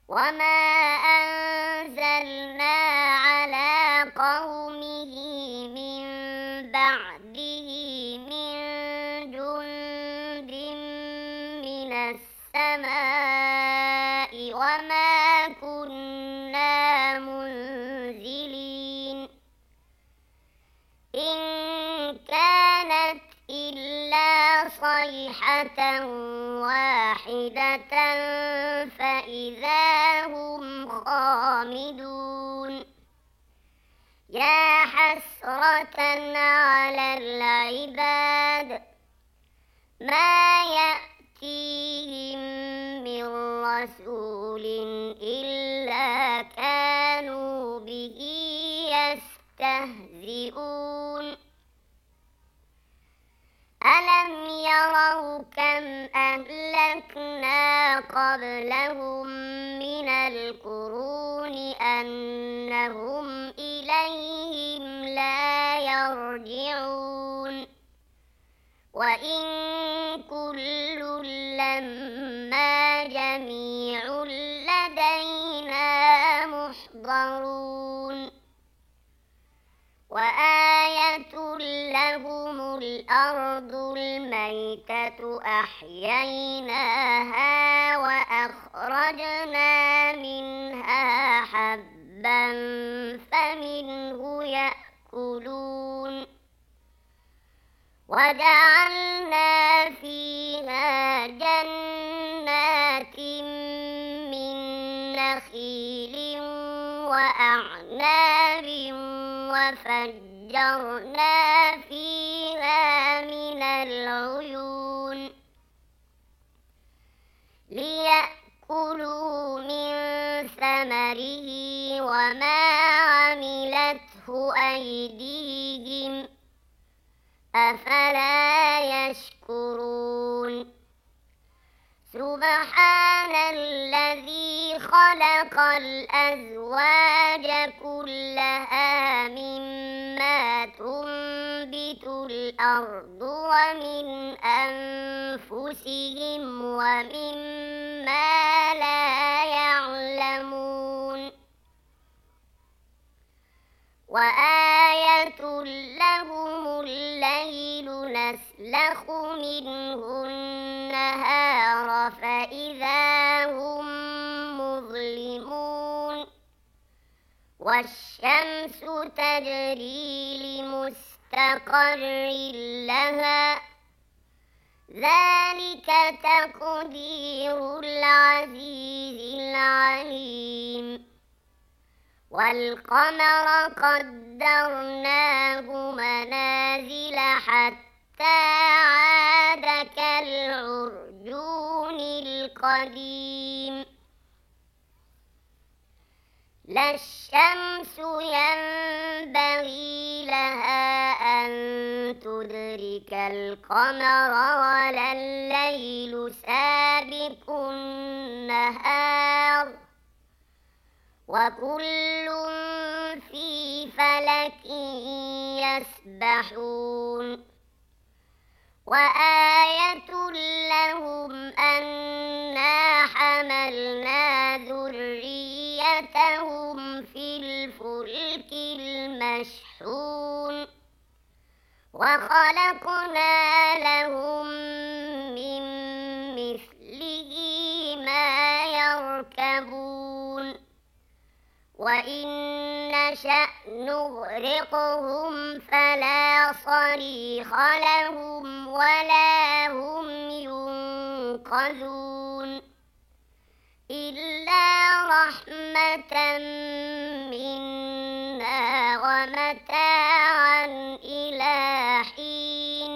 وما أنزلنا على قومه من بعده من جند من السماء وما كنا منزلين إن كانت إلا صيحة واحدة فإذا هم خامدون يا حسرة على العباد ما يأتيهم من رسول إلا كانوا به يستهزئون ألم يروا كم أهلكنا قبلهم من القرون أنهم إليهم لا يرجعون وإن كل لما جميع لدينا محضرون وآية لهم الأرض الميتة أحييناها وأخرجنا منها حبا فمنه يأكلون وجعلنا فيها جنات من نخيل وأعناب وفجرنا فيها من العيون ليأكلوا من ثمره وما عملته أيديهم أفلا يشكرون سبحان الذي خلق الأزواج كلها مما تنبت الأرض ومن أنفسهم ومما لا يعلمون وآية لهم الليل نسلخ منه النهار فإذا هم مظلمون والشمس تجري لمستقر لها ذلك تقدير العزيز العليم والقمر قدرناه منازل حتى عاد كالعرجون القديم لا الشمس ينبغي لها أن تدرك القمر ولا الليل سابق النهار وكل في فلك يسبحون وآية لهم أنا حملنا ذريتهم في الفلك المشحون وخلقنا لهم من مثله ما يركبون وإن نشأ نغرقهم فلا صريخ لهم ولا هم ينقذون إلا رحمة منا ومتاعا إلى حين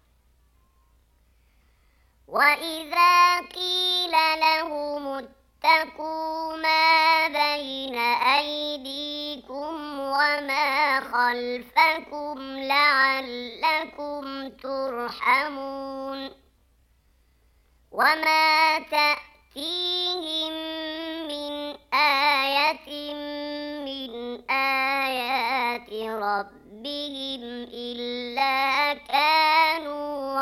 وإذا قيل لهم اتقوا ما بين أيديكم وما خلفكم لعلكم ترحمون وما تأتيهم من آية من آيات ربهم إلا كانوا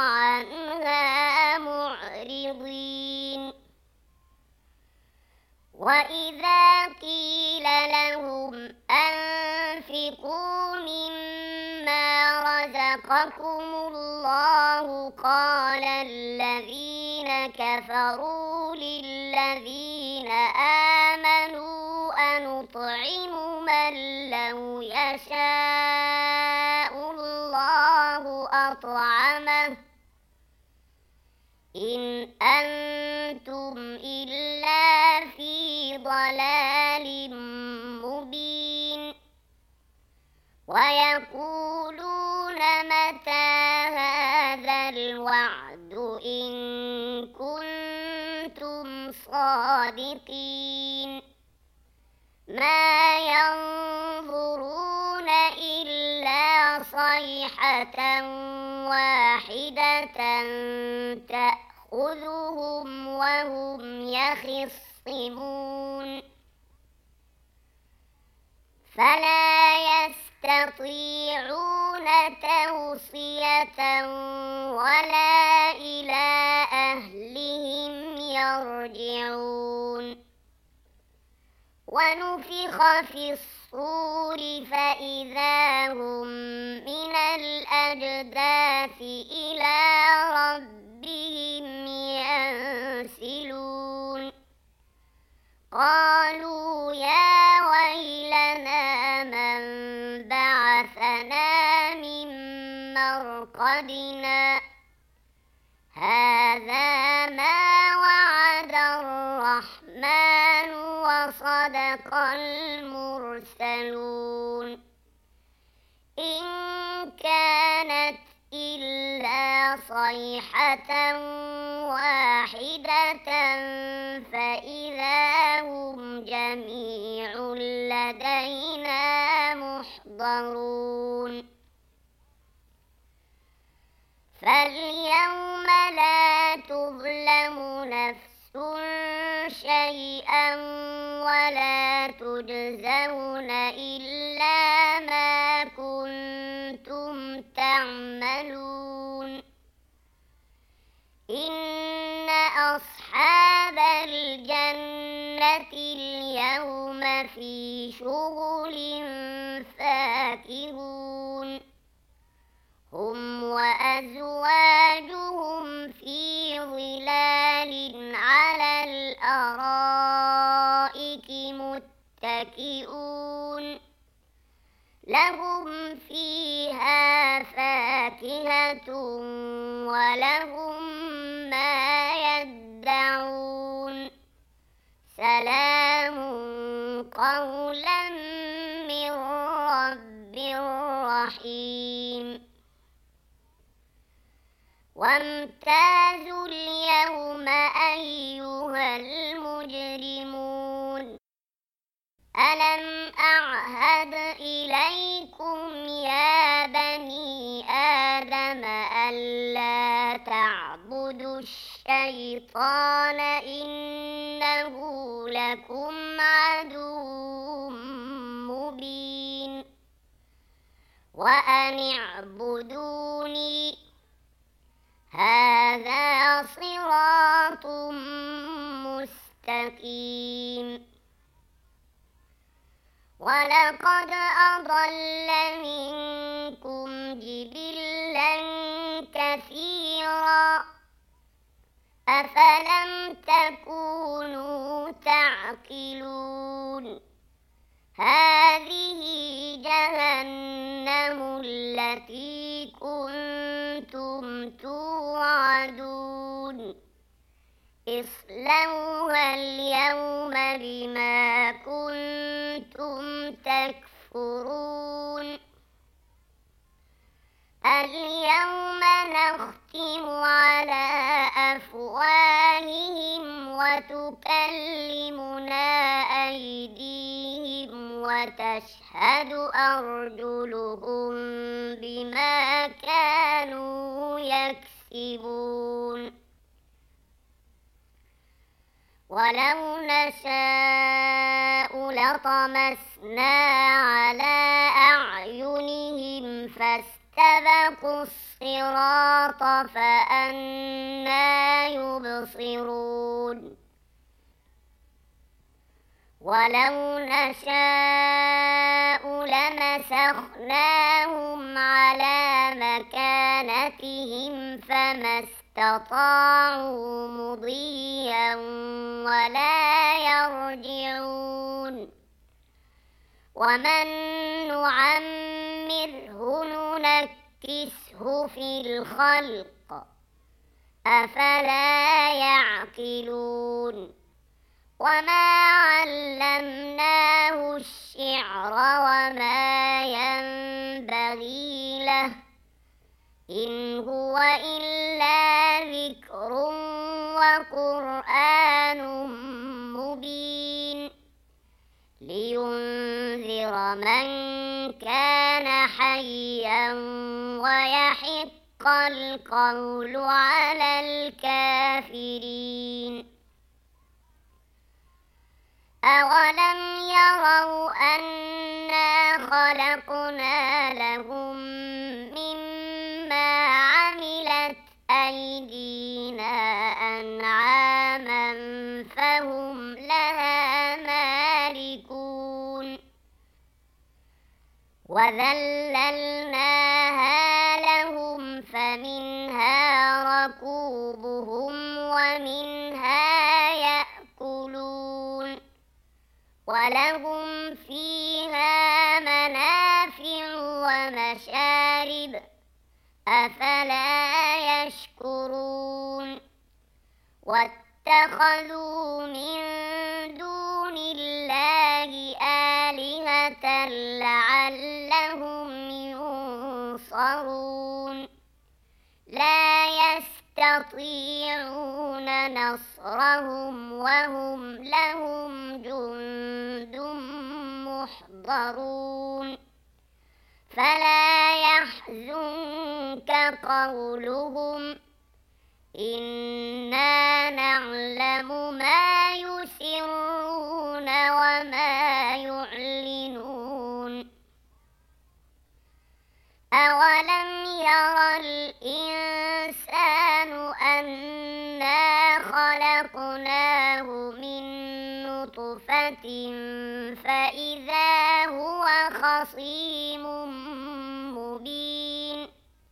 عنها معرضين وإذا وإذا قيل لهم أنفقوا مما رزقكم الله قال الذين كفروا للذين آمنوا أنطعم من لو يشاء الله أطعمه إن أنتم إلا في ضلال مبين ويقولون متى هذا الوعد إن كنتم صادقين ما ينظرون إلا صيحة واحدة تأخذهم وهم يخصمون فلا يستطيعون توصية ولا إلى أهلهم يرجعون ونفخ في الصور فإذا هم من الأجداث إلى ربهم ينسلون قالوا يا ويلنا من بعثنا من مرقدنا هذا ما وعد الرحمن وصدق المرسلون إن كانت إلا صيحة واحدة فإذا هم جميع لدينا محضرون فاليوم لا تظلم نفس شيئا ولا تجزون إلا ما كنتم تعملون إن أصحاب الجنة اليوم في شغل فاكهون هم وأزواجهم في ظلال على الأرائك متكئون لهم فيها فاكهة ولهم ما يدعون سلام قولا من رب رحيم وامتازوا اليوم أيها المجرمون ألم أعهد إليكم يا بني آدم ألا تعبدوا الشيطان إنه لكم عدو مبين وأن اعبدوني هذا صراط مستقيم ولقد أضل منكم جبلا كثيرا أفلم تكونوا تعقلون هذه جهنم التي كنتم توعدون اصلوها اليوم بما كنتم تكفرون اليوم نختم على أفواههم وتكلمنا أيديهم وتشهد أرجلهم بما كانوا يكسبون ولو نشاء لطمسنا على أعينهم فاستبقوا الصراط فأنى يبصرون ولو نشاء لمسخناهم على مكانتهم فما استطاعوا مضيا ولا يرجعون ومن نعمره ننكسه في الخلق أفلا يعقلون وما علمناه الشعر وما ينبغي له إن هو إلا ذكر وقرآن مبين لينذر من كان حيا ويحق القول على الكافرين أولم يروا أنا خلقنا لهم مما عملت أيدينا أنعاما فهم لها مالكون وذللناها لهم فمنها ركوبهم ومنها يأكلون ولهم فيها منافع ومشارب أفلا يشكرون واتخذوا من دون الله آلهة لعلهم ينصرون لا يستطيعون نصرهم وهم لهم جند محضرون فلا يحزنك قولهم إنا نعلم ما يسرون وما يعلنون أولم ير الإنسان أنا خلقناه من نطفة فإذا هو خصيم مبين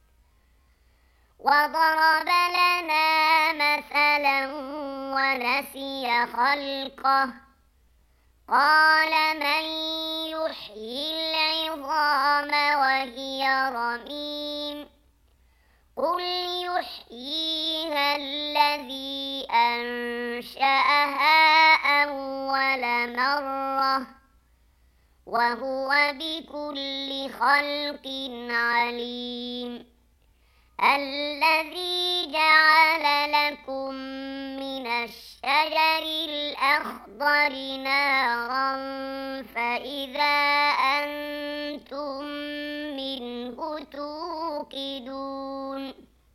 وضرب لنا مثلا ونسي خلقه قال من يحيي العظام وهي رميم قل يحييها الذي أنشأها أول مرة وهو بكل خلق عليم الذي جعل لكم من الشجر الأخضر نارا فإذا أنتم منه توقدون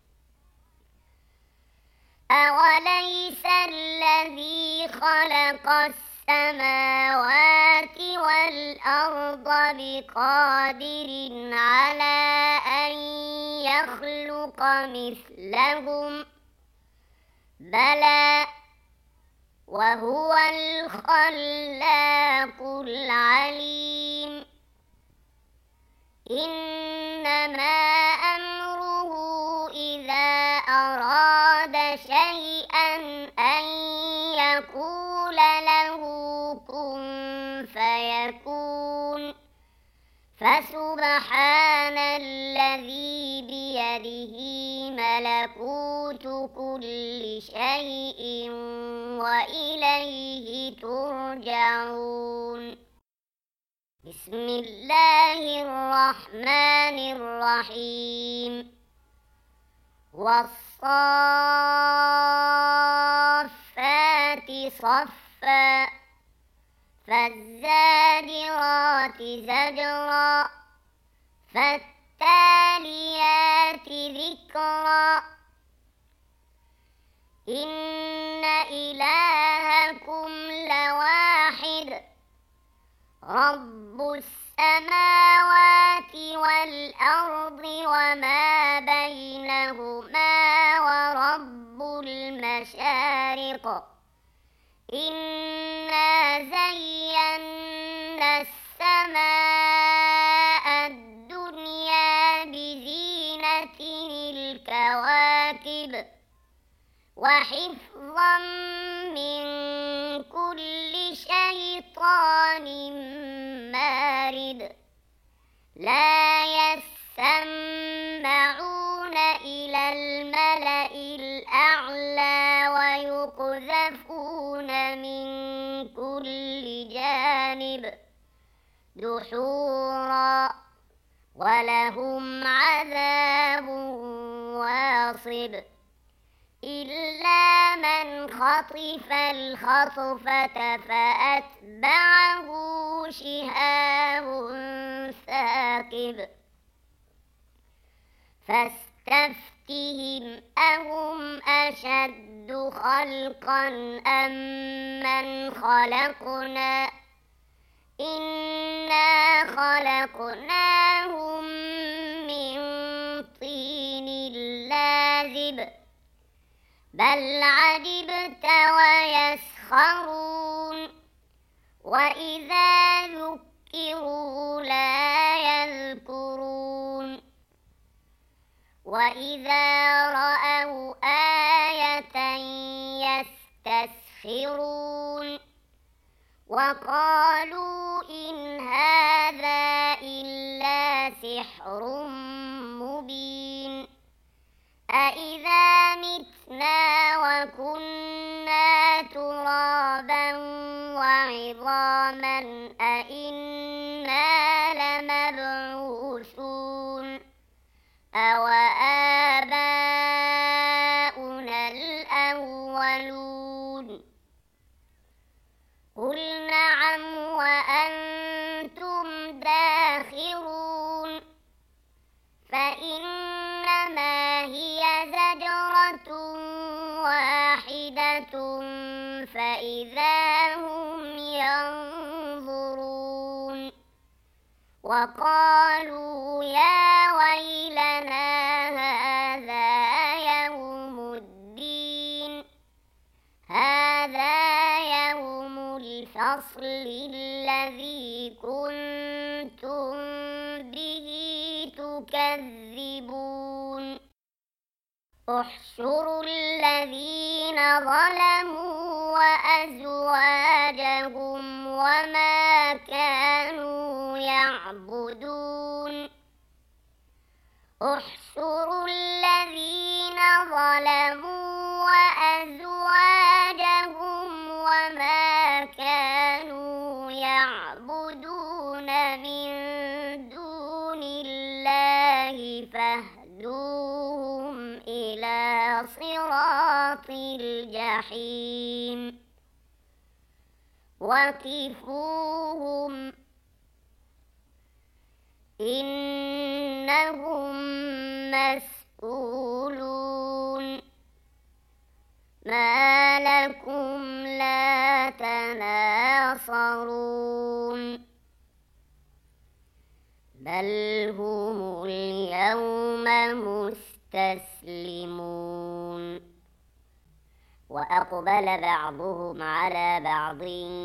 أوليس الذي خلق السماوات والأرض بقادر على أن يخلق مثلهم بلى وهو الخلاق العليم إنما أمره إذا أراد شيئا أن يقول له كن فيكون فسبحان الذي بيده ملكوت كل شيء وإليه ترجعون بسم الله الرحمن الرحيم والصافات صفا فالزاجرات زجرا فالتاليات ذكرا إن إلهكم لواحد رب السماوات والأرض وما بينهما ورب المشارق إنا زينا وحفظا من كل شيطان مارد لا يسمعون إلى الملأ الأعلى ويقذفون من كل جانب دحورا ولهم عذاب واصب إلا من خطف الخطفة فأتبعه شهاب ثاقب فاستفتهم أهم أشد خلقا أم من خلقنا إنا خلقناهم من طين لازب بل عجبت ويسخرون وإذا ذكروا لا يذكرون وإذا رأوا آية يستسخرون وقالوا إن هذا إلا سحر مبين أإذا متنا وكنا ترابا وعظاما أإنا لمبعوثون أوآباؤنا الأولون قل نعم وأنتم داخرون فإنما هي زجرة واحدة فإذا هم ينظرون وقالوا يا ويلنا هذا يوم الدين هذا يوم الفصل الذي كنتم به تكذبون احشروا الذين ظلموا وأزواجهم وما كانوا يعبدون احشروا الذين ظلموا وأزواجهم وما كانوا يعبدون من دون الله فاهدوهم إلى صراط الجحيم وقفوهم إنهم مسؤولون ما لكم لا تناصرون بل هم اليوم مستسلمون وأقبل بعضهم على بعض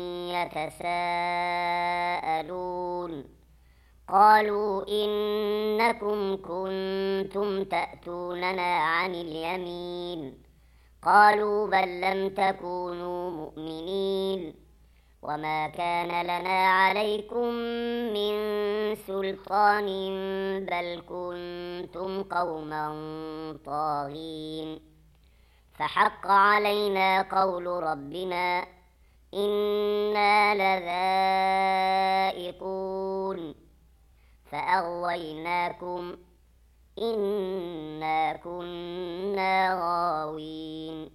يتساءلون قالوا إنكم كنتم تأتوننا عن اليمين قالوا بل لم تكونوا مؤمنين وما كان لنا عليكم من سلطان بل كنتم قوما طاغين فحق علينا قول ربنا إنا لذائقون فأغويناكم إنا كنا غاوين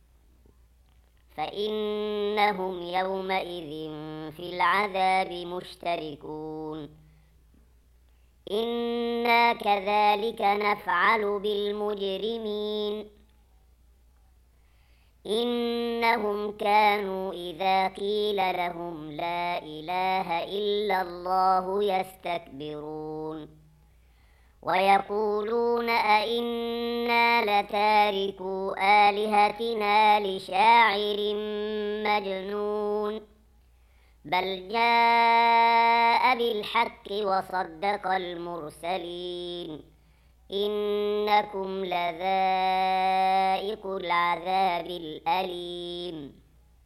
فإنهم يومئذ في العذاب مشتركون إنا كذلك نفعل بالمجرمين إنهم كانوا إذا قيل لهم لا إله إلا الله يستكبرون ويقولون أئنا لتاركو آلهتنا لشاعر مجنون بل جاء بالحق وصدق المرسلين إنكم لذائق العذاب الأليم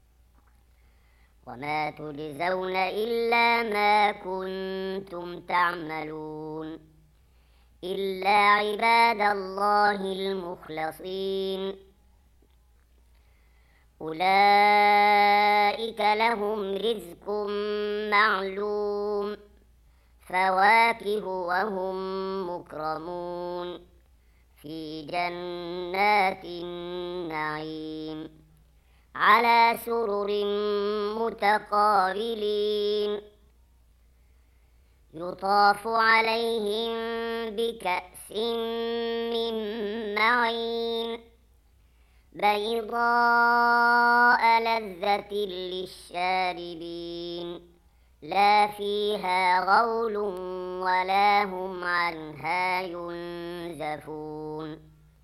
وما تجزون إلا ما كنتم تعملون إلا عباد الله المخلصين أولئك لهم رزق معلوم فواكه وهم مكرمون في جنات النعيم على سرر متقابلين يطاف عليهم بكأس من معين بيضاء لذة للشاربين لا فيها غول ولا هم عنها ينزفون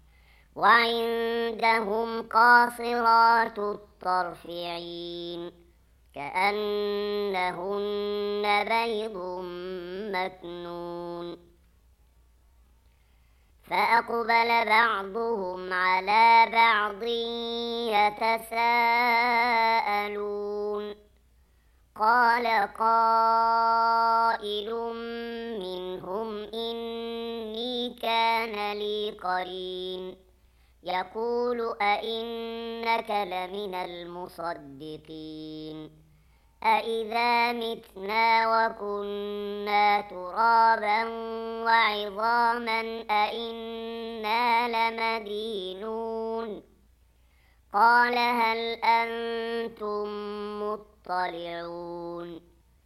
وعندهم قاصرات الطرف عين كأنهن بيض مكنون فأقبل بعضهم على بعض يتساءلون قال قائل منهم إني كان لي قرين يقول أئنك لمن المصدقين أئذا متنا وكنا ترابا وعظاما أئنا لمدينون قال هل أنتم مطلعون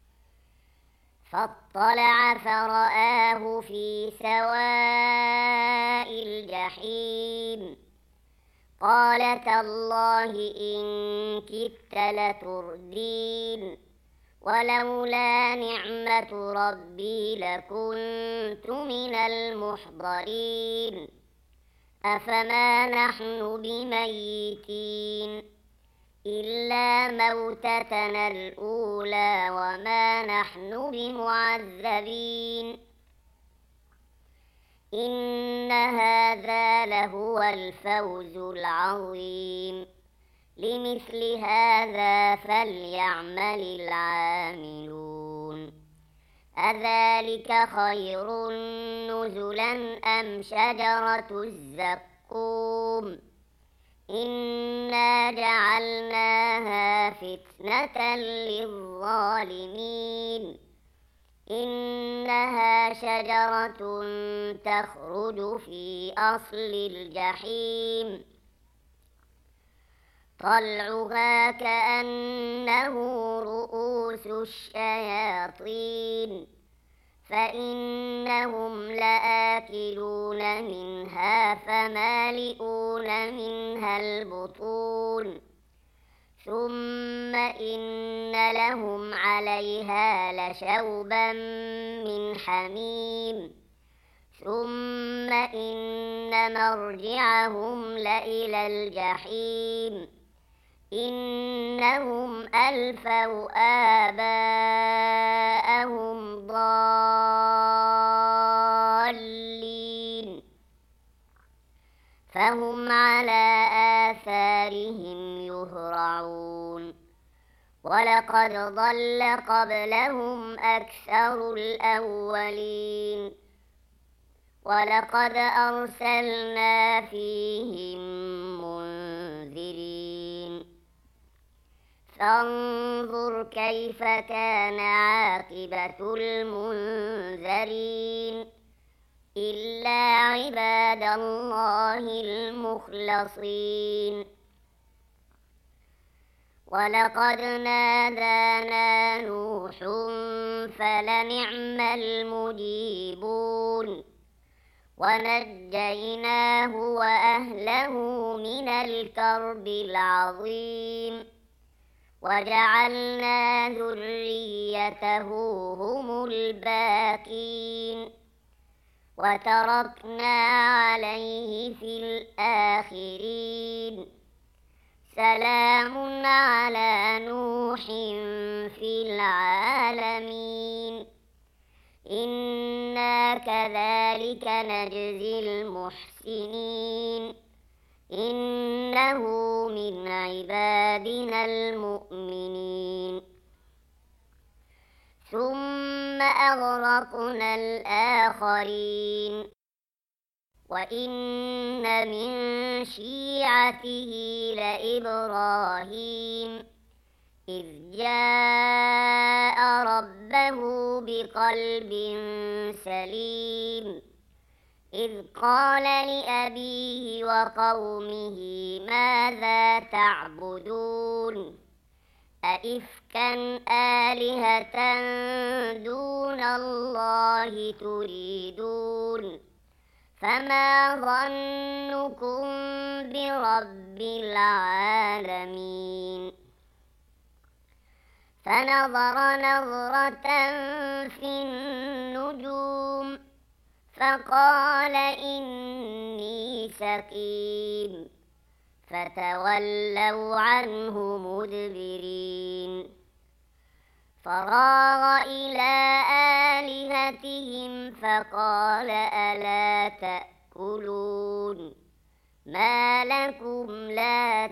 فاطلع فرآه في سواء الجحيم قال تالله إن كدت لتردين ولولا نعمة ربي لكنت من المحضرين أفما نحن بميتين إلا موتتنا الأولى وما نحن بمعذبين إن هذا لهو الفوز العظيم لمثل هذا فليعمل العاملون أذلك خير نزلا أم شجرة الزقوم إنا جعلناها فتنة للظالمين إنها شجرة تخرج في أصل الجحيم طلعها كأنه رؤوس الشياطين فإنهم لآكلون منها فمالئون منها البطون ثم إن لهم عليها لشوبا من حميم ثم إن مرجعهم لإلى الجحيم إنهم ألفوا آباءهم ضالين فهم على آثارهم يهرعون ولقد ضل قبلهم أكثر الأولين ولقد أرسلنا فيهم منذرين فانظر كيف كان عاقبة المنذرين إلا عباد الله المخلصين ولقد نادانا نوح فلنعم المجيبون ونجيناه وأهله من الكرب العظيم وجعلنا ذريته هم الباقين وتركنا عليه في الآخرين سلام على نوح في العالمين إنا كذلك نجزي المحسنين إنه من عبادنا المؤمنين ثم أغرقنا الآخرين وإن من شيعته لإبراهيم إذ جاء ربه بقلب سليم إذ قال لأبيه وقومه ماذا تعبدون أئفكا آلهة دون الله تريدون فما ظنكم برب العالمين فنظر نظرة في النجوم فقال إني سقيم فتولوا عنه مدبرين فراغ إلى آلهتهم فقال ألا تأكلون ما لكم لا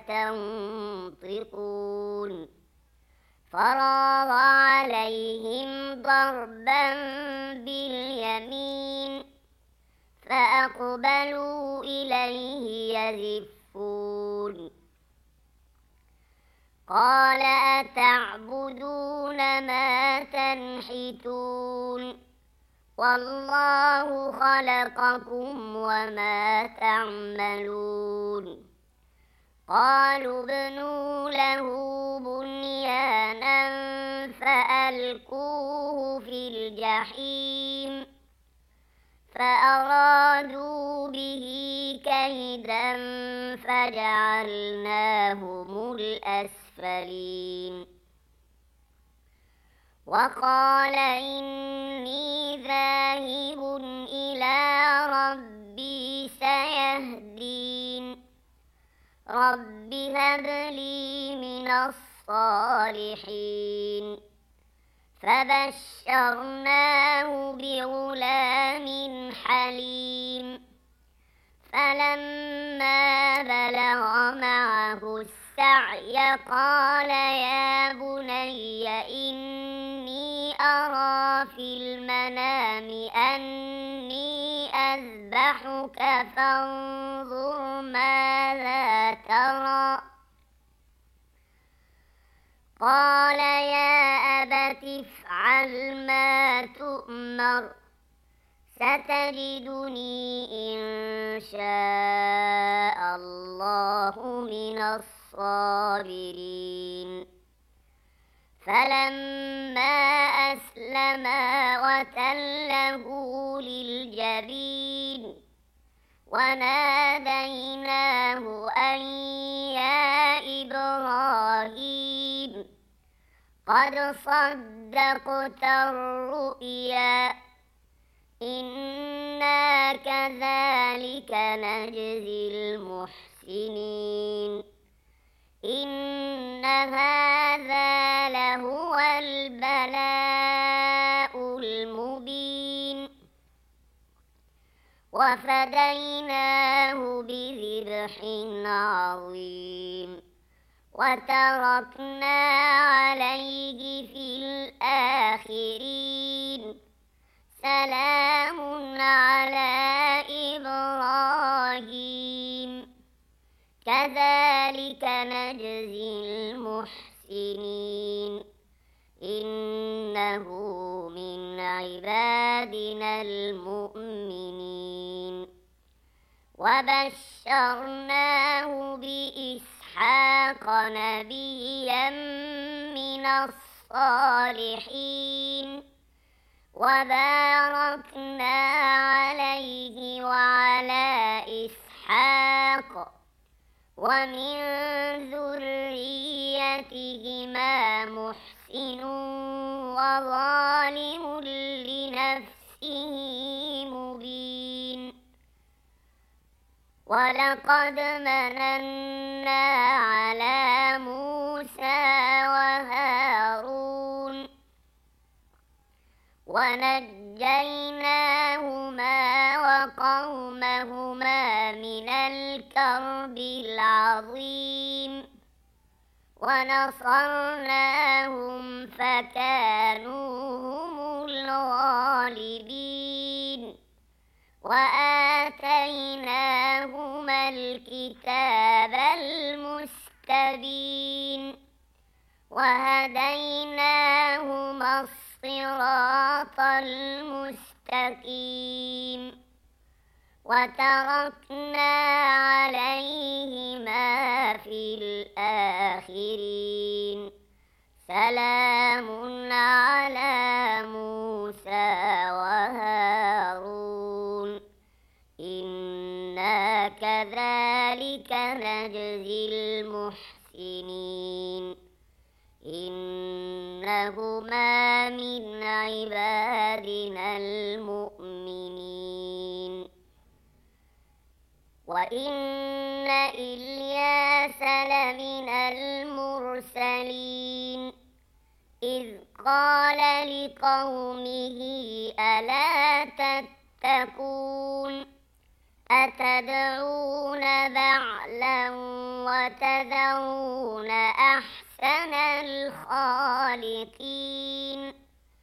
تنطقون فراغ عليهم ضربا باليمين فأقبلوا إليه يزفون قال أتعبدون ما تنحتون والله خلقكم وما تعملون قالوا ابنوا له بنيانا فألقوه في الجحيم فأرادوا به كيدا فجعلناهم الأسفلين وقال إني ذاهب إلى ربي سيهدين رب هب لي من الصالحين فبشرناه بغلام حليم فلما بلغ معه السعي قال يا بني إني أرى في المنام أني أذبحك فانظر ماذا ترى قال يا أبت افعل ما تؤمر ستجدني إن شاء الله من الصابرين فلما أسلما وتله للجبين وناديناه أن يا إبراهيم قد صدقت الرؤيا إنا كذلك نجزي المحسنين إن هذا لهو البلاء المبين وفديناه بذبح عظيم وتركنا عليه في الآخرين سلام على إبراهيم كذلك نجزي المحسنين إنه من عبادنا المؤمنين وبشرناه بإسحاق نبيا من الصالحين وباركنا عليه وعلى إسحاق ومن ذريتهما محسن وظالم لنفسه مبين ولقد مننا على موسى وهارون ونجيناهما وقومهما من الكرب العظيم ونصرناهم فكانوا هم الغالبين وآتيناهما الكتاب المستبين وهديناهما الصراط المستقيم وتركنا عليهما في الآخرين سلام على موسى وهارون إنا كذلك نجزي المحسنين إنهما من عبادنا المؤمنين وإن إلياس لمن المرسلين إذ قال لقومه ألا تتقون أتدعون بعلا وتذرون أحسن الخالقين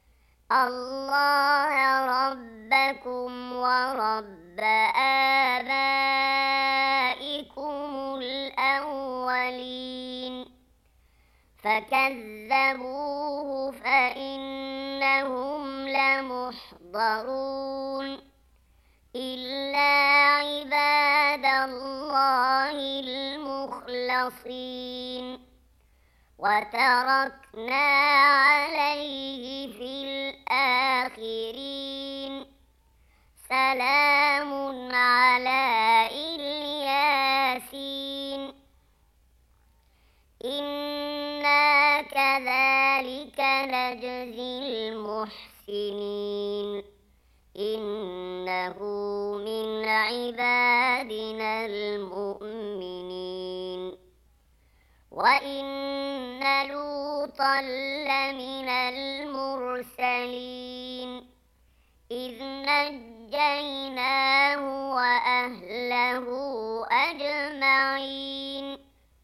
الله ربكم ورب آبائكم الأولين فكذبوه فإنهم لمحضرون إلا عباد الله المخلصين وتركنا عليه في الآخرين سلام على الياسين إنا كذلك نجزي المحسنين إنه من عبادنا المؤمنين وإن لوطا لمن المرسلين إذ نجيناه وأهله أجمعين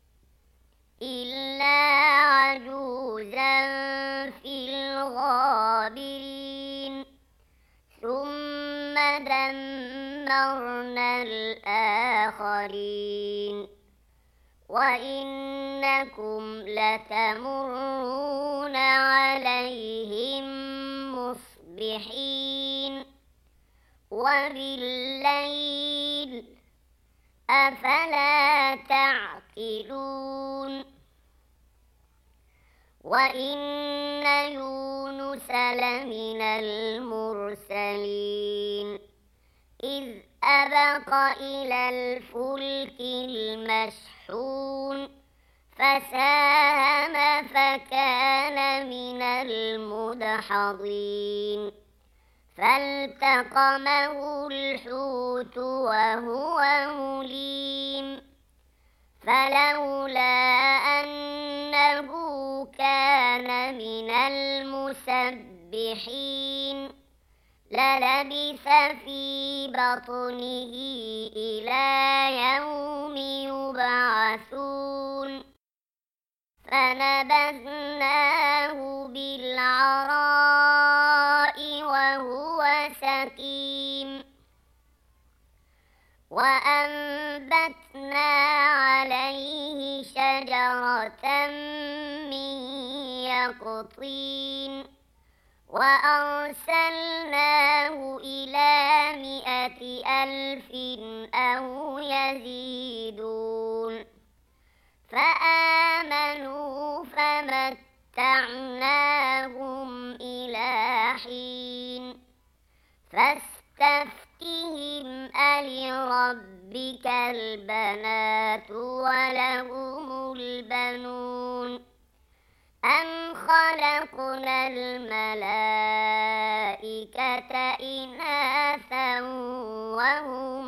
إلا عجوزا في الغابرين ثم دمرنا الآخرين وإنكم لتمرون عليهم مصبحين وبالليل أفلا تعقلون وإن يونس لمن المرسلين إذ أبق إلى الفلك المشحون فساهم فكان من المدحضين فالتقمه الحوت وهو مليم فلولا أنه كان من المسبحين للبث في بطنه إلى يوم يبعثون فنبذناه بالعراء وهو سقيم وأنبتنا عليه شجرة من يقطين وأرسلناه إلى 100,000 أو يزيدون فآمنوا فمتعناهم إلى حين فاستفتهم ألربك البنات ولهم البنون أم خلقنا الملائكة إناثا وهم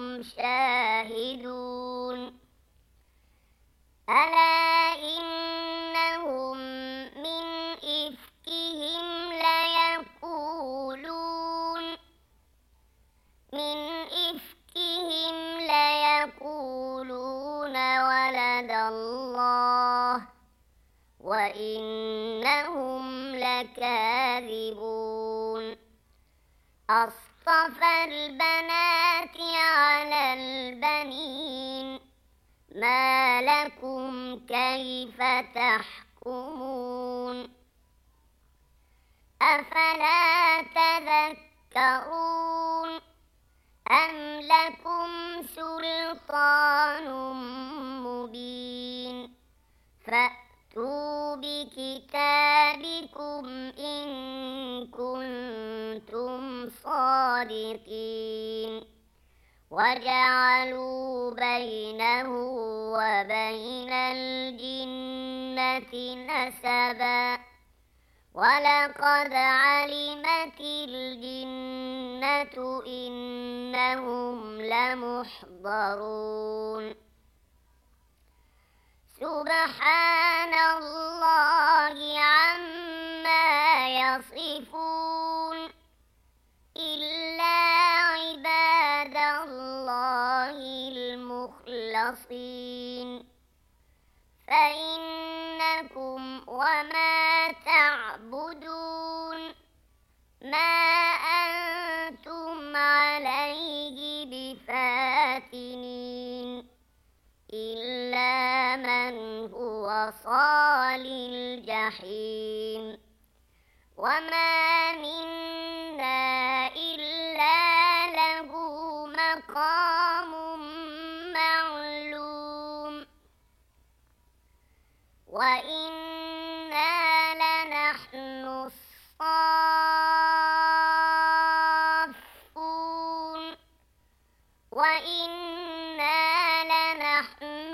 شاهدون ألا إنهم من إفكهم ليقولون كاذبون أصطفى البنات على البنين ما لكم كيف تحكمون أفلا تذكرون أم لكم سلطان مبين فأتوا بكتابكم إن كنتم صادقين وجعلوا بينه وبين الجنة نسبا ولقد علمت الجنة إنهم لمحضرون سبحان الله عما يصفون إلا عباد الله المخلصين فإنكم وما تعبدون ما أنتم عليه بفاتنين إلا من هو صال الجحيم وما منا إلا له مقام معلوم وإنا لنحن الصافون وإنا لنحن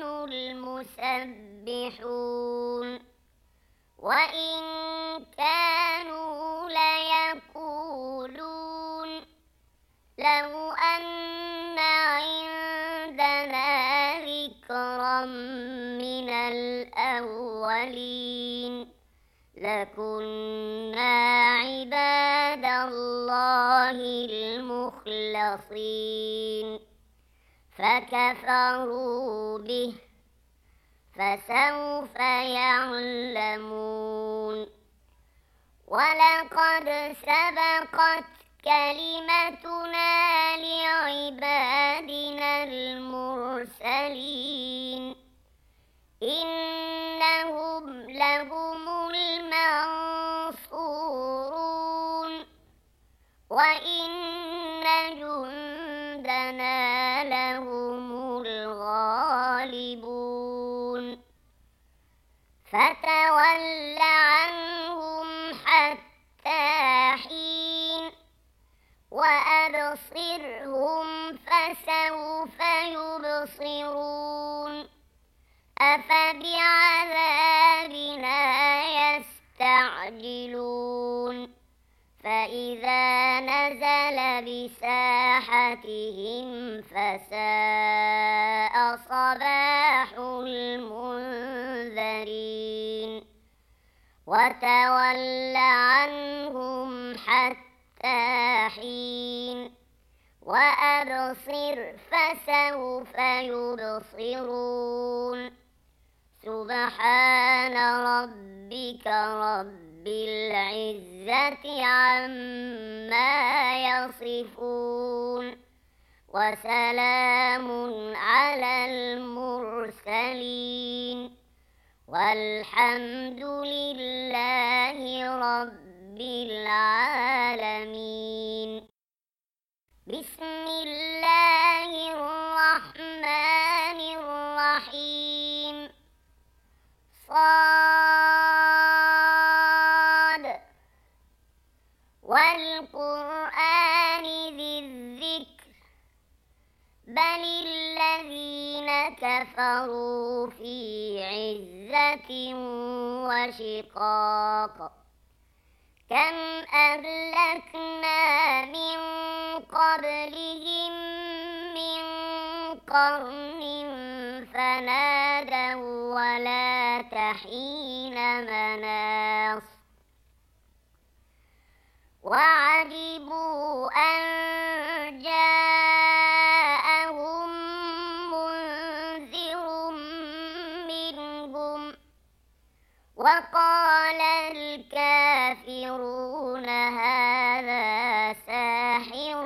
المسبحون وإن كانوا ليقولون لو أن عندنا ذكرا من الأولين لكنا عباد الله المخلصين فكفروا به فسوف يعلمون ولقد سبقت كلمتنا لعبادنا المرسلين إنهم لهم المنصورون وإن جندنا لهم الغالبون فتول عنهم حتى حين وأبصرهم فسوف يبصرون أفبعذابنا يستعجلون فإذا نزل بساحتهم فساء صباح المنذرين وتول عنهم حتى حين وأبصر فسوف يبصرون سبحان ربك رب العزة عما يصفون وسلام على المرسلين والحمد لله رب العالمين بسم الله الرحمن الرحيم صاد والقرآن ذي الذكر بل الذين كفروا في عزة وشقاق كم أهلكنا من قبلهم من قرن فنادوا ولا تحين مناص وعجبوا أن جاءهم منذر منهم وقال الكافرون يقولون هذا ساحر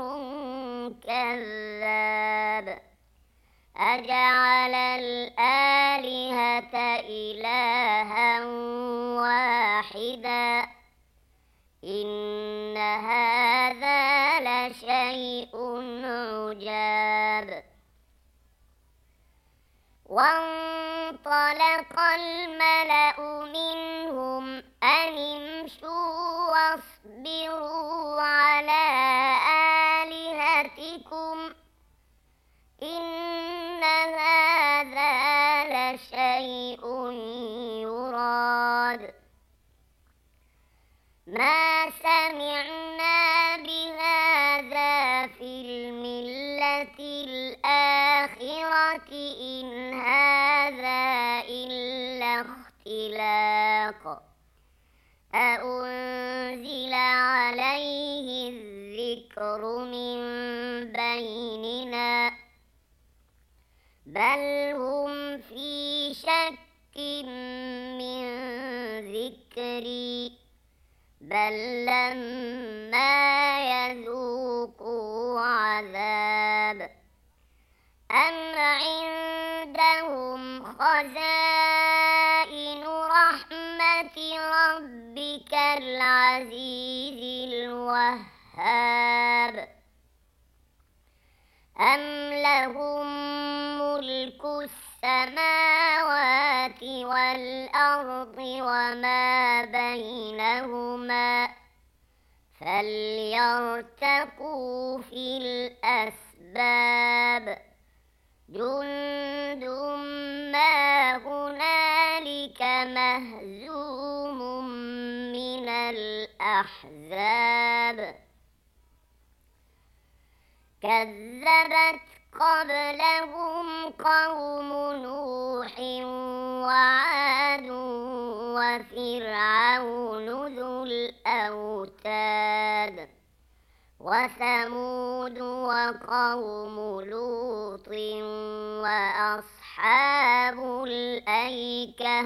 كذاب أجعل الآلهة إلها واحدا إن هذا لشيء عجاب وانطلق الملأ منهم أن امشوا واصبروا على آلهتكم إن هذا لشيء يراد ما سمعنا بهذا في الملة الآخرة إن هذا إلا اختلاق أأنزل عليه الذكر من بيننا بل هم في شك من ذكري بل لما يذوقوا عذاب أم عندهم خزائن رحمة ربك العزيز الوهاب أم لهم ملك السماوات والأرض وما بينهما فليرتقوا في الأسباب جند ما هنالك مهزوم من الأحزاب كذبت قبلهم قوم نوح وعاد وفرعون ذو الأوتاد وثمود وقوم لوط وأصحاب الأيكة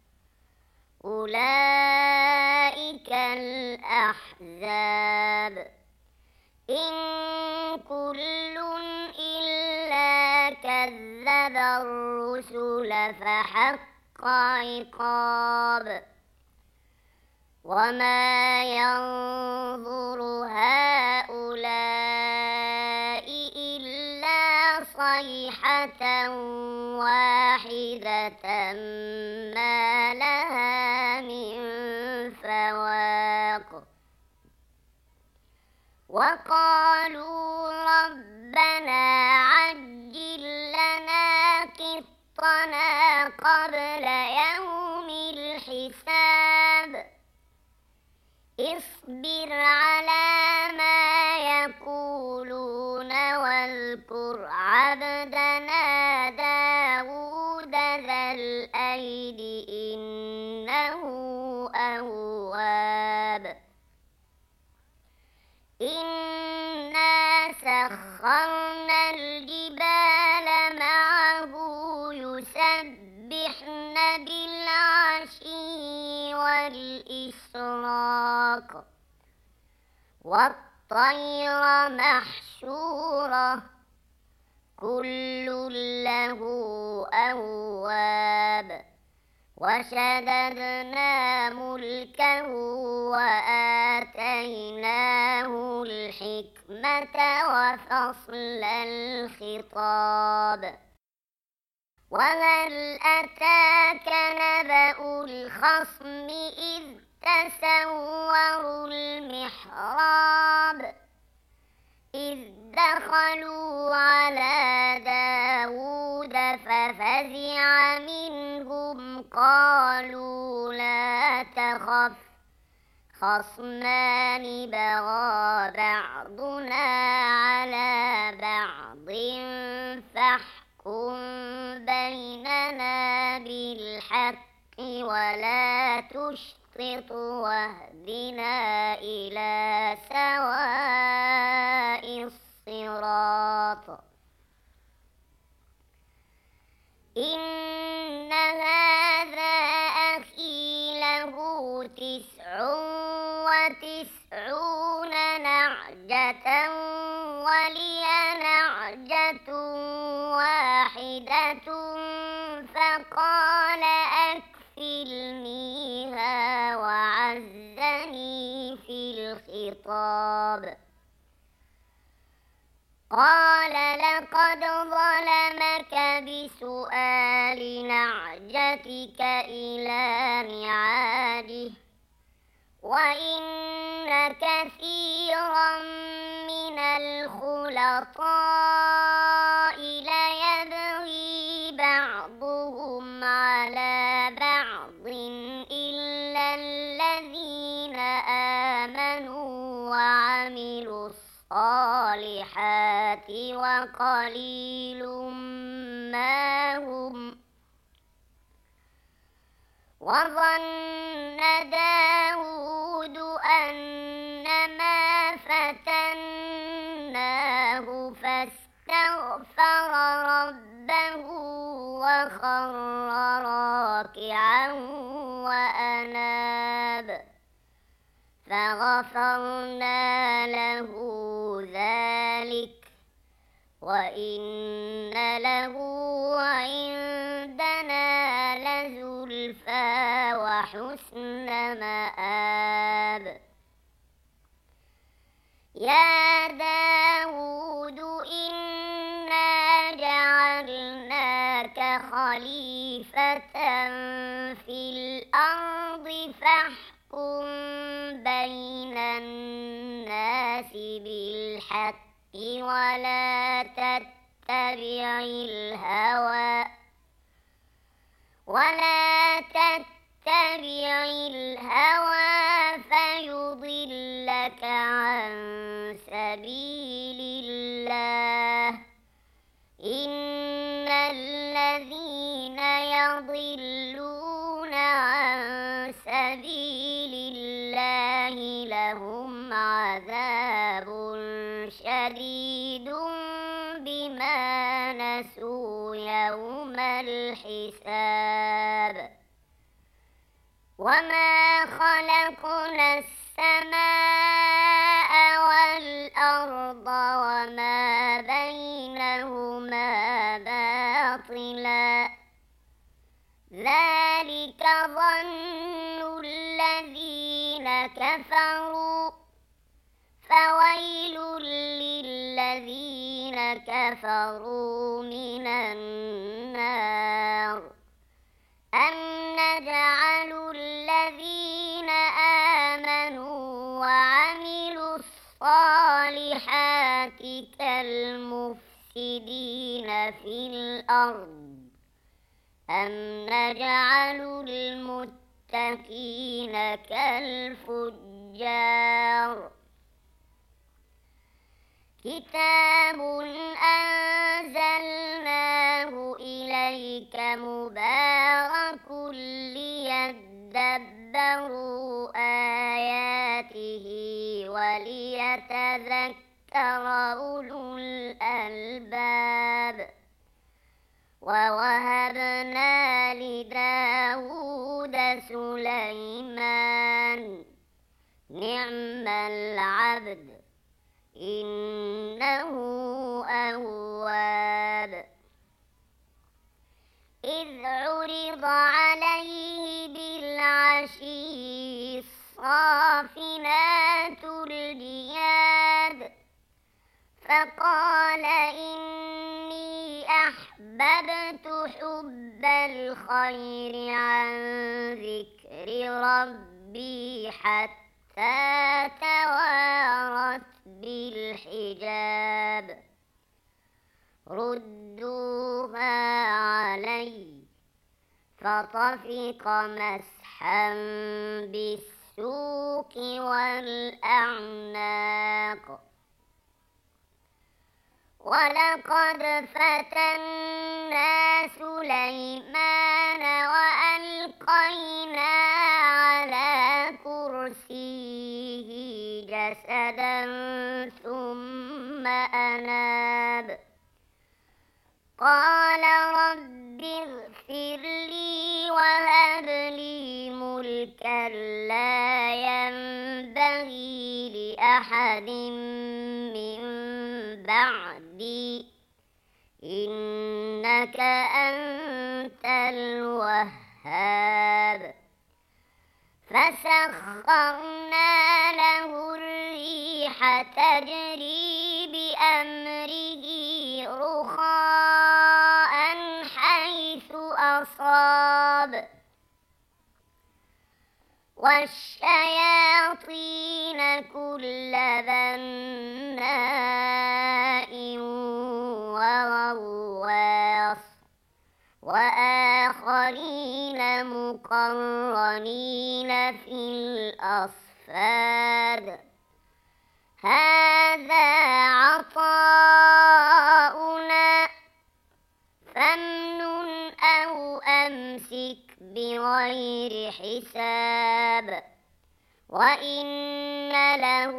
أولئك الأحزاب إن كل إلا كذب الرسل فحق عقاب وما ينظر هؤلاء إلا صيحة واحدة ما لها من فواق وقالوا ربنا عجل لنا قطنا قبل يوم الحساب اصبر على ما يقولون واذكر عبدنا داود ذا الأيد إنه أواب إنا سخرنا الجبال معه يسبحن بالعشي والإشراق والطير محشورة كل له أواب وشددنا ملكه وآتيناه الحكمة وفصل الخطاب وهل أتاك نبأ الخصم إذ تسوروا المحراب إذ دخلوا على داود ففزع منهم قالوا لا تخف خصمان بغى بعضنا على بعض فاحكم بيننا بالحق ولا تشطط واهدنا إلى سواء الصراط إن هذا أخي له 99 نعجة ولي نعجة واحدة فقال أكفلنيها وعزني في الخطاب. قال لقد ظلمك بسؤال نعجتك إلى نعاجه وإن كثيرا من الخلطاء ليبغي بعضهم على بعض إلا الذين آمنوا وعملوا الصالحات وقليل ما هم. وظن داود أنما فتناه فاستغفر ربه وخر راكعا وأناب فغفرنا له ذلك وإن له عندنا لزلفى وحسن مآب. يا داود إنا جعلناك خليفة في الأرض فاحكم بين الناس بالحق ولا تتبع الهوى فيضلك عن سبيل الله. إن الذين يضلون عن سبيل الله لهم عذاب شديد بما نسوا يوم الحساب. وما خلقنا السماء والأرض وما بينهما باطلا ذلك ظن الذين كفروا فويل للذين كفروا من النار. أم نجعل الذين آمنوا وعملوا الصالحات كالمفسدين في الأرض أم نجعل المتقين كالفجار. كتاب أنزلناه إليك مبارك ليدبروا آياته وليتذكر أولو الألباب. ووهبنا لداود سليمان نعم العبد إنه أواب. إذ عرض عليه بالعشي الصافنات الجياد فقال إني أحببت حب الخير عن ذكر ربي حتى توارت بالحجاب. ردوها علي فطفق مسحا بالسوق والأعناق. ولقد فتنا سليمان وألقينا على كرسيه جسدا ثم أناب. قال رب اغفر لي وهب لي ملكا لا ينبغي أحد من بعدي إنك أنت الوهاب فسخرنا له الريح تجري بأمره رخاء حيث أصاب والشياطين كل بناء وغواص وآخرين مقرنين في الأصفاد هذا عطاؤنا فامنن أو أمسك بغير حساب وإن له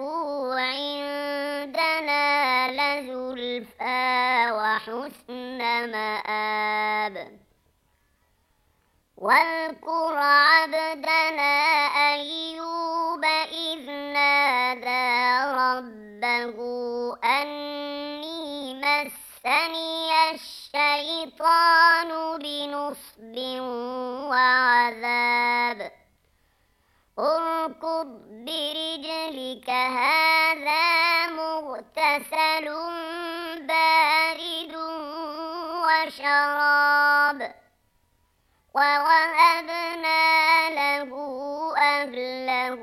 عندنا لزلفى وحسن مآب واذكر عبدنا أيوب إذ نادى ربه أني مسني الشيطان بنصب وعذاب اركض برجلك هذا مغتسل بارد وشراب ووهبنا له أهله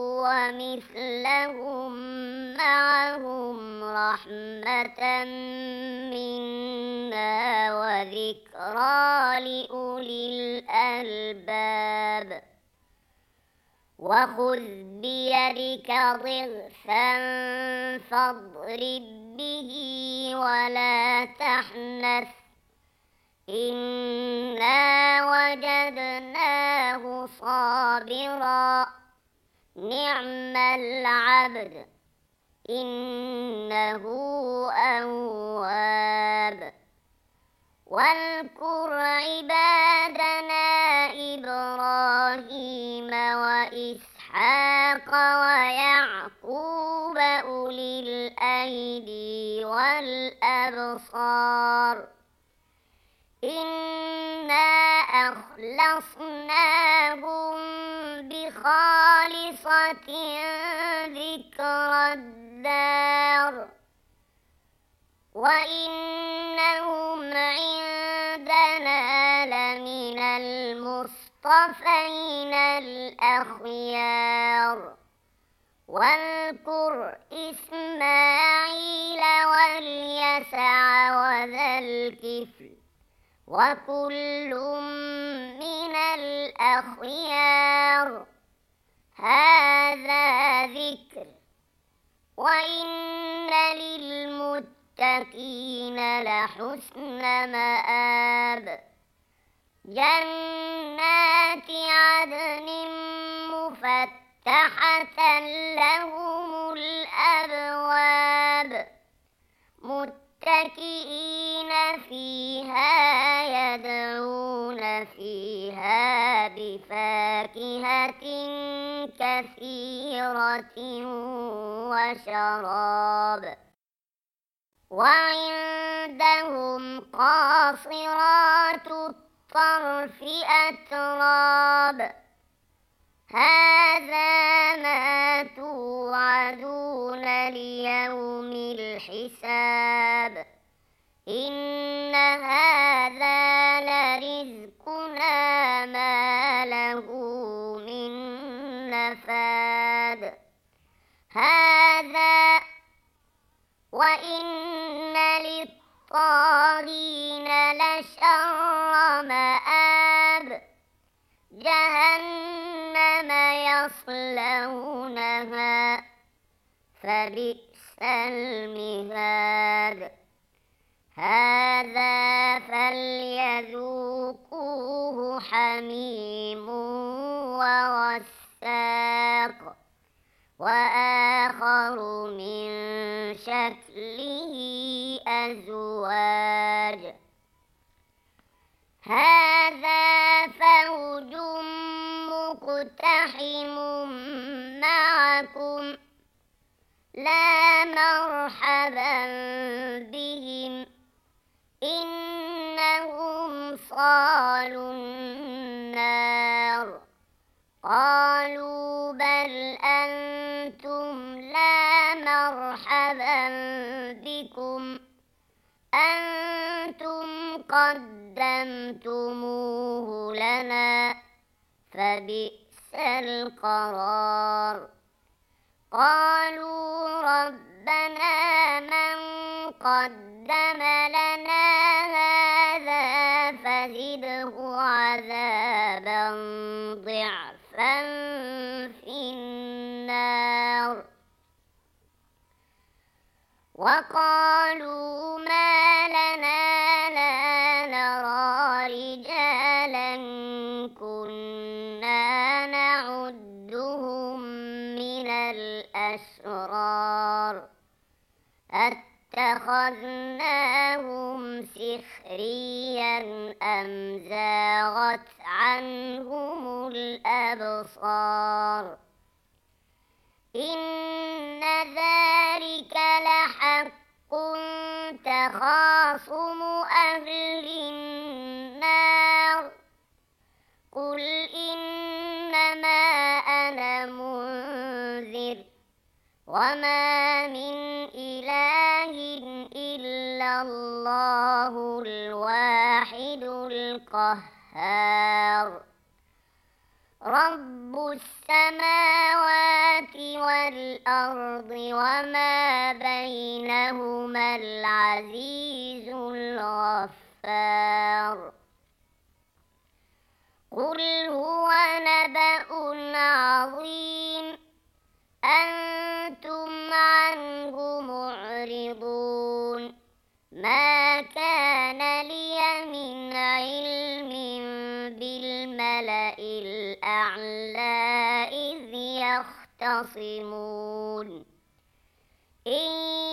ومثلهم معهم رحمة منا وذكرى لأولي الألباب وخذ بيدك ضغثا فاضرب به ولا تحنث إنا وجدناه صابرا نعم العبد إنه أواب واذكر عبادنا إبراهيم وإسحاق ويعقوب أولي الأيدي والأبصار إنا أخلصناهم بخالصة ذكرى الدار وإنهم عندنا لمن المصطفين الأخيار واذكر إسماعيل واليسع وذا الكفل وكل من الأخيار هذا ذكر وإن للمتقين لحسن مآب جنات عدن مفتحة لهم الأبواب متكئين فيها يدعون فيها بفاكهة كثيرة وشراب وعندهم قاصرات الطرف أتراب هذا ما توعدون ليوم الحساب إن هذا لرزقنا ما له من نفاد هذا وإن للطاغين لشر مآب جهنم يصلونها فبئس المهاد هذا فليذوقوه حميم وغساق وآخر من شكله أزواج هذا فوج مقتحم معكم لا مرحبا بهم إنهم صالوا النار. قالوا بل أنتم لا مرحبا بكم أنتم قدمتموه لنا فبئس القرار. قالوا ربنا من قدم لنا هذا فزده عذابا ضعفا في النار. وقالوا ما لنا لا نرى رجالا كنا نعدهم من الأشرار أتخذناهم سخريا أم زاغت عنهم الأبصار. إن ذلك لحق تخاصم أهل النار. قل إنما أنا منذر وما من إله إلا الله الواحد القهار. رب السماوات والأرض وما بينهما العزيز الغفار. قل هو نبأ عظيم أنتم عنه معرضون. ما كان لي من علم بالملأ الأعلى إذ يختصمون. إن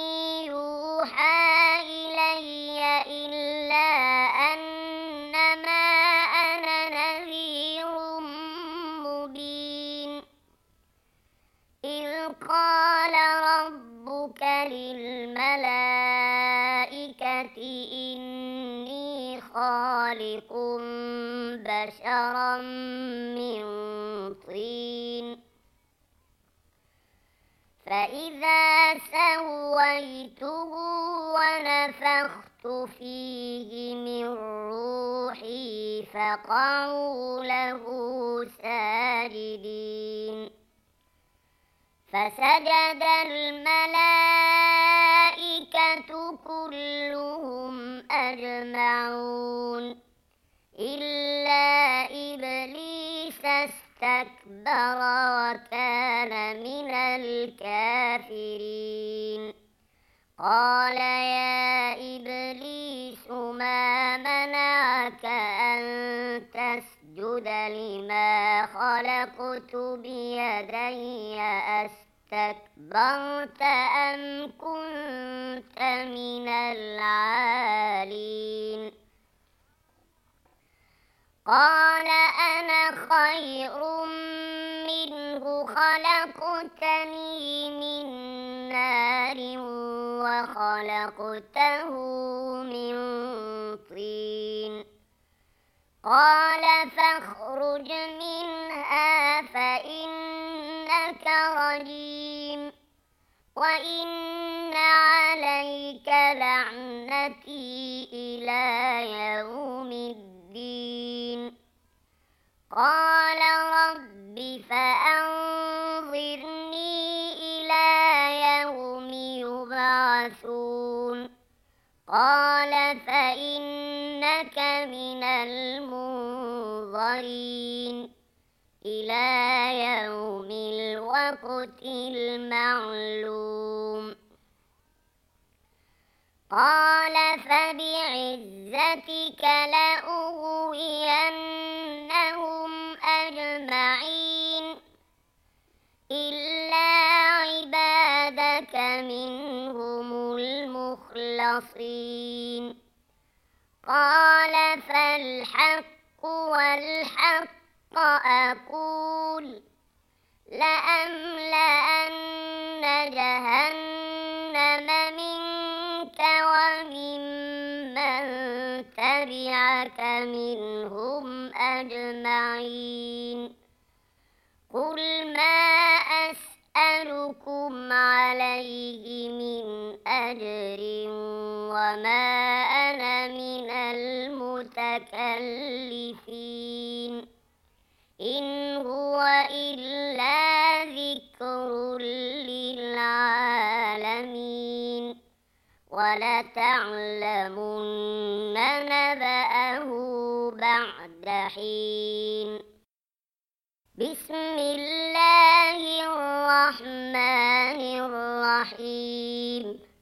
يوحى إلي إلا أنما أنا نذير مبين. إذ قال ربك للملائكة إني خالق بشرا من طين فإذا سويته ونفخت فيه من روحي فقعوا له ساجدين. فسجد الملائكة كلهم أجمعون إلا إبليس استكبر وكان من الكافرين. قال يا إبليس ما منعك أن تسجد لما خلقت بيدي أستكبرت أم كنت من العالين؟ قال أنا خير منه خلقتني من نار وخلقته من طين. قال فاخرج منها فإنك رجيم وإن عليك لعنتي إلى يوم الدين. قال رب فأنظرني إلى يوم يبعثون. قال فإنك من المنظرين إلى يوم الوقت المعلوم. قال فبعزتك لأغوينهم أجمعين إلا عبادك منهم المخلصين. قال فالحق والحق أقول لأملأن جهنم منك وممن تبعك منهم أجمعين قل ما أسألكم عليه من أجر وما أنا من المتكلفين إن هو إلا ذكر للعالمين ولتعلمن نبأه بعد حين بسم الله الرحمن الرحيم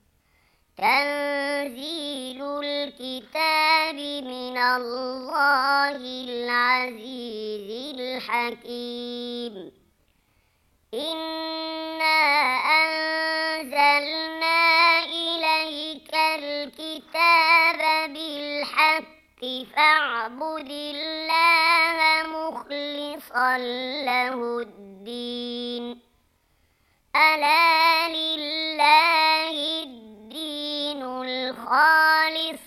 تنزيل الكتاب من الله العزيز الحكيم إنا أنزلنا إليك الكتاب بالحق فاعبد الله مخلصا له الدين ألا لله الدين الخالص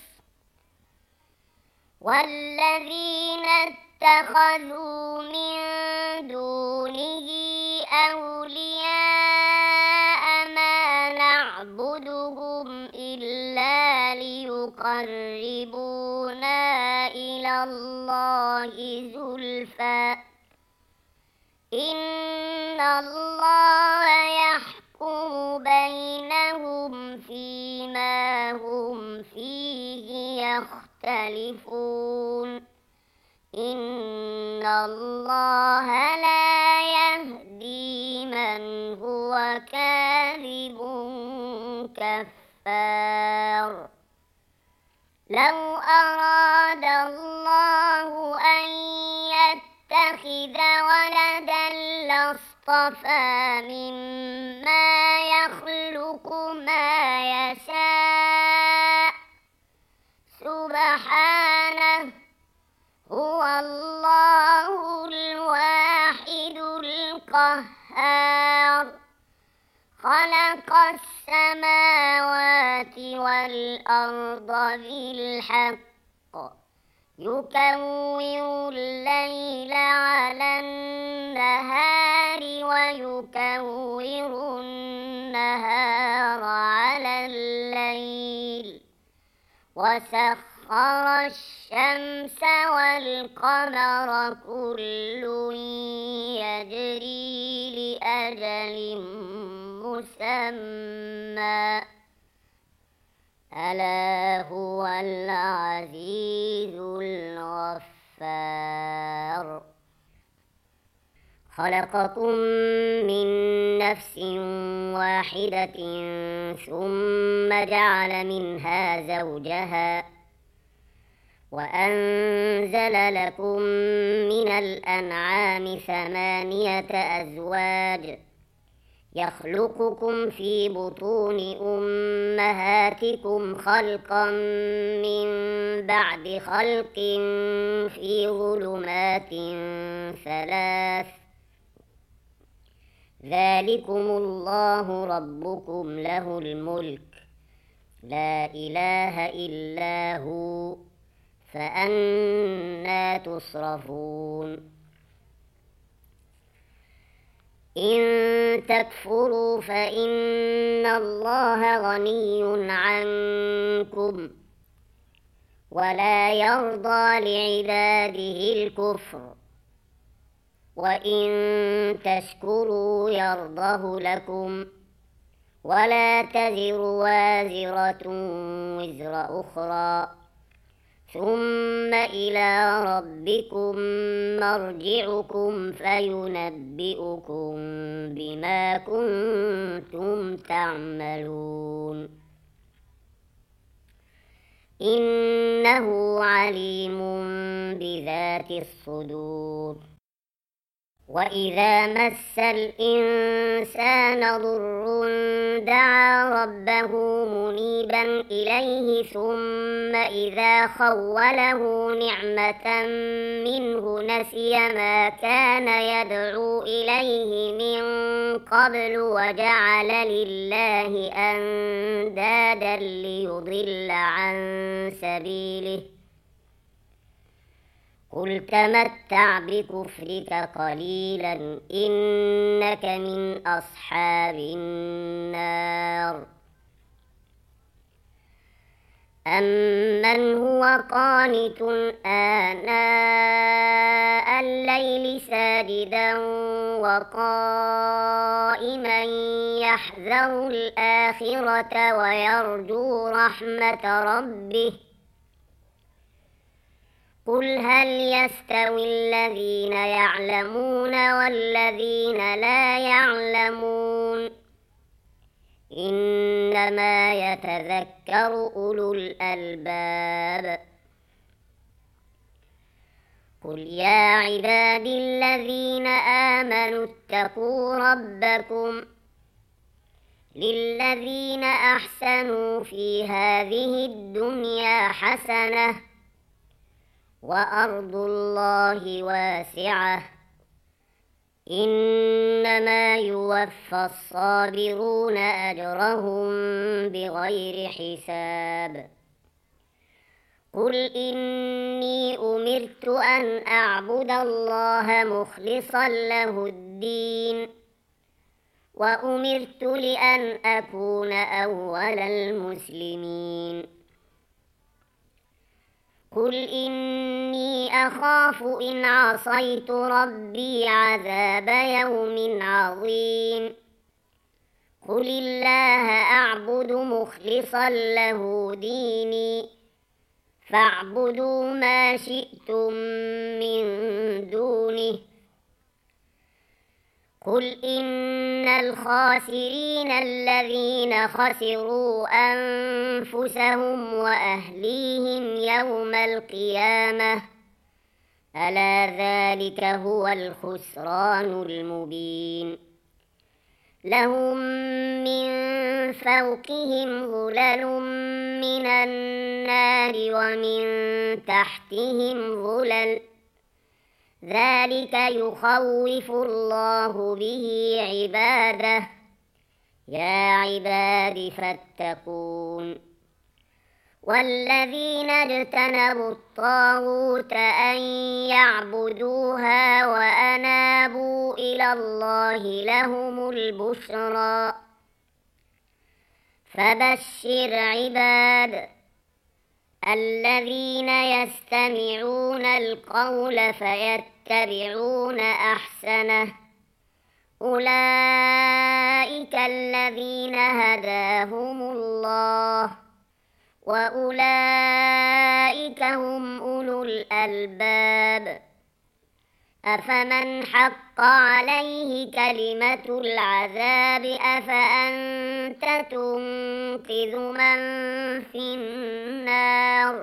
والذين اتخذوا من دونه أولياء ما نعبدهم إلا ليقربونا إلى الله زلفى إن الله يحكم بينهم فيما هم فيه يختلفون إن الله لا يهدي من هو كاذب كفار لو أراد الله أن يتخذ ولدا لاصطفى مما يخلق ما يشاء سبحانه هو الله الواحد القهار خلق السماوات والأرض بالحق يكور الليل على النهار ويكور النهار على الليل وسخر الشمس والقمر كل يجري لأجل مسمى ألا هو العزيز الغفار خلقكم من نفس واحدة ثم جعل منها زوجها وأنزل لكم من الأنعام 8 أزواج يخلقكم في بطون أمهاتكم خلقا من بعد خلق في ظلمات 3 ذلكم الله ربكم له الملك لا إله إلا هو فأنى تصرفون إن تكفروا فإن الله غني عنكم ولا يرضى لعباده الكفر وإن تشكروا يرضه لكم ولا تزر وازرة وزر أخرى ثم إلى ربكم مرجعكم فينبئكم بما كنتم تعملون إنه عليم بذات الصدور وإذا مس الإنسان ضر دعا ربه منيبا إليه ثم إذا خوله نعمة منه نسي ما كان يدعو إليه من قبل وجعل لله أندادا ليضل عن سبيله قل تمتع بكفرك قليلا إنك من أصحاب النار أمن هو قانت آناء الليل ساجدا وقائما يحذر الآخرة ويرجو رحمة ربه قل هل يستوي الذين يعلمون والذين لا يعلمون إنما يتذكر أولو الألباب قل يا عبادي الذين آمنوا اتقوا ربكم للذين أحسنوا في هذه الدنيا حسنة وأرض الله واسعة إنما يوفى الصابرون أجرهم بغير حساب قل إني أمرت أن أعبد الله مخلصا له الدين وأمرت لأن أكون أول المسلمين قل إني أخاف إن عصيت ربي عذاب يوم عظيم قل الله أعبد مخلصا له ديني فاعبدوا ما شئتم من دونه قل إن الخاسرين الذين خسروا أنفسهم وأهليهم يوم القيامة ألا ذلك هو الخسران المبين لهم من فوقهم ظلل من النار ومن تحتهم ظلل ذلك يخوف الله به عباده يا عباد فاتقون والذين اجتنبوا الطاغوت أن يعبدوها وأنابوا إلى الله لهم البشرى فبشر عباد الذين يستمعون القول فيتبعون أحسنه أولئك الذين هداهم الله وأولئك هم أولو الألباب أفمن حق عليه كلمة العذاب أفأنت تنقذ من في النار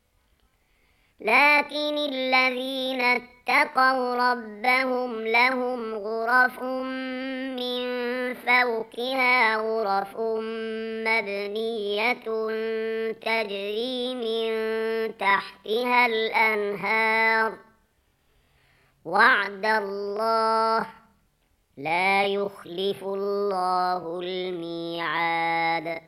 لكن الذين اتقوا ربهم لهم غرف من فوقها غرف مبنية تجري من تحتها الأنهار وعد الله لا يخلف الله الميعاد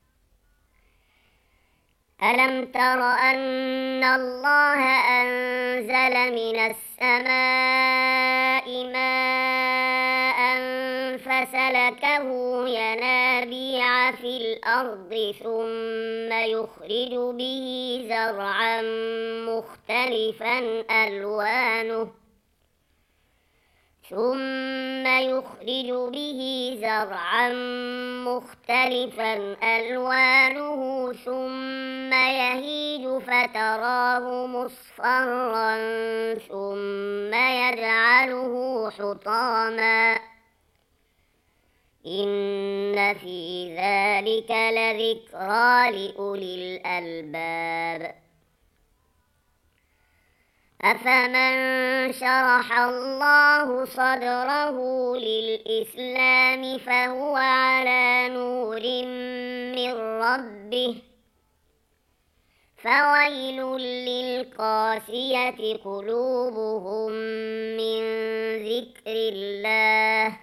ألم تر أن الله أنزل من السماء ماء فسلكه ينابيع في الأرض ثم يخرج به زرعا مختلفا ألوانه ثم يهيج فتراه مصفرا ثم يجعله حطاما إن في ذلك لذكرى لأولي الألباب أفمن شرح الله صدره للإسلام فهو على نور من ربه فويل للقاسية قلوبهم من ذكر الله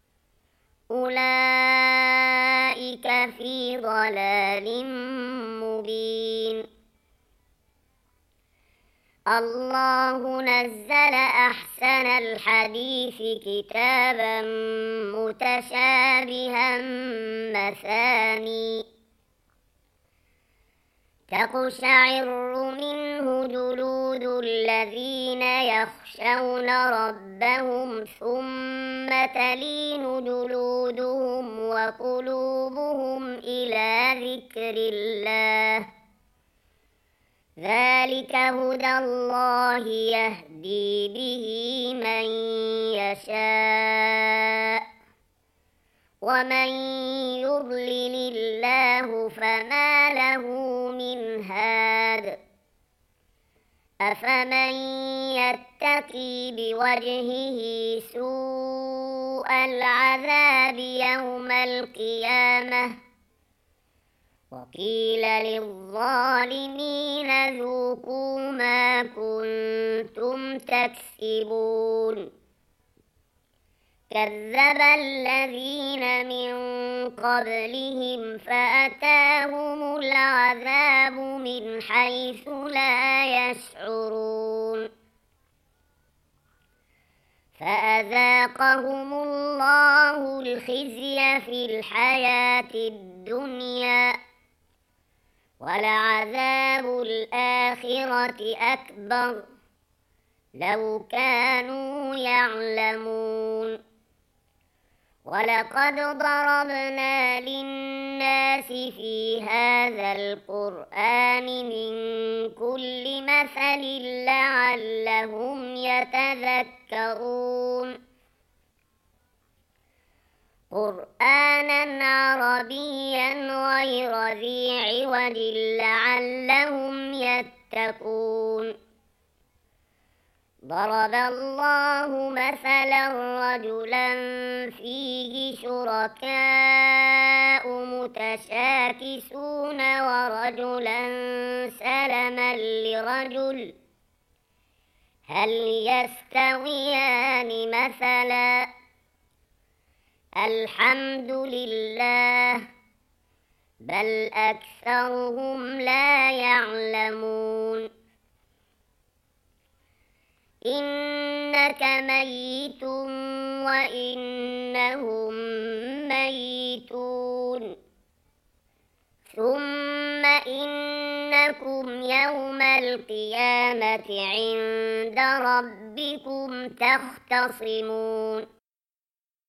أولئك في ضلال مبين. الله نزل أحسن الحديث كتابا متشابها مثاني تقشعر منه جلود الذين يخشون ربهم ثم تلين جلودهم وقلوبهم إلى ذكر الله ذلك هدى الله يهدي به من يشاء ومن يضلل الله فما له من هاد. أفمن يتقي بوجهه سوء العذاب يوم القيامة وقيل للظالمين ذوقوا ما كنتم تكسبون. كذب الذين من قبلهم فأتاهم العذاب من حيث لا يشعرون فأذاقهم الله الخزي في الحياة الدنيا ولعذاب الآخرة أكبر لو كانوا يعلمون. ولقد ضربنا للناس في هذا القرآن من كل مثل لعلهم يتذكرون قرآنا عربيا غير ذي عوج لعلهم يتقون. ضرب الله مثلا رجلا فيه شركاء متشاكسون ورجلا سلما لرجل هل يستويان مثلا الحمد لله بل أكثرهم لا يعلمون. إنك ميت وإنهم ميتون ثم إنكم يوم القيامة عند ربكم تختصمون.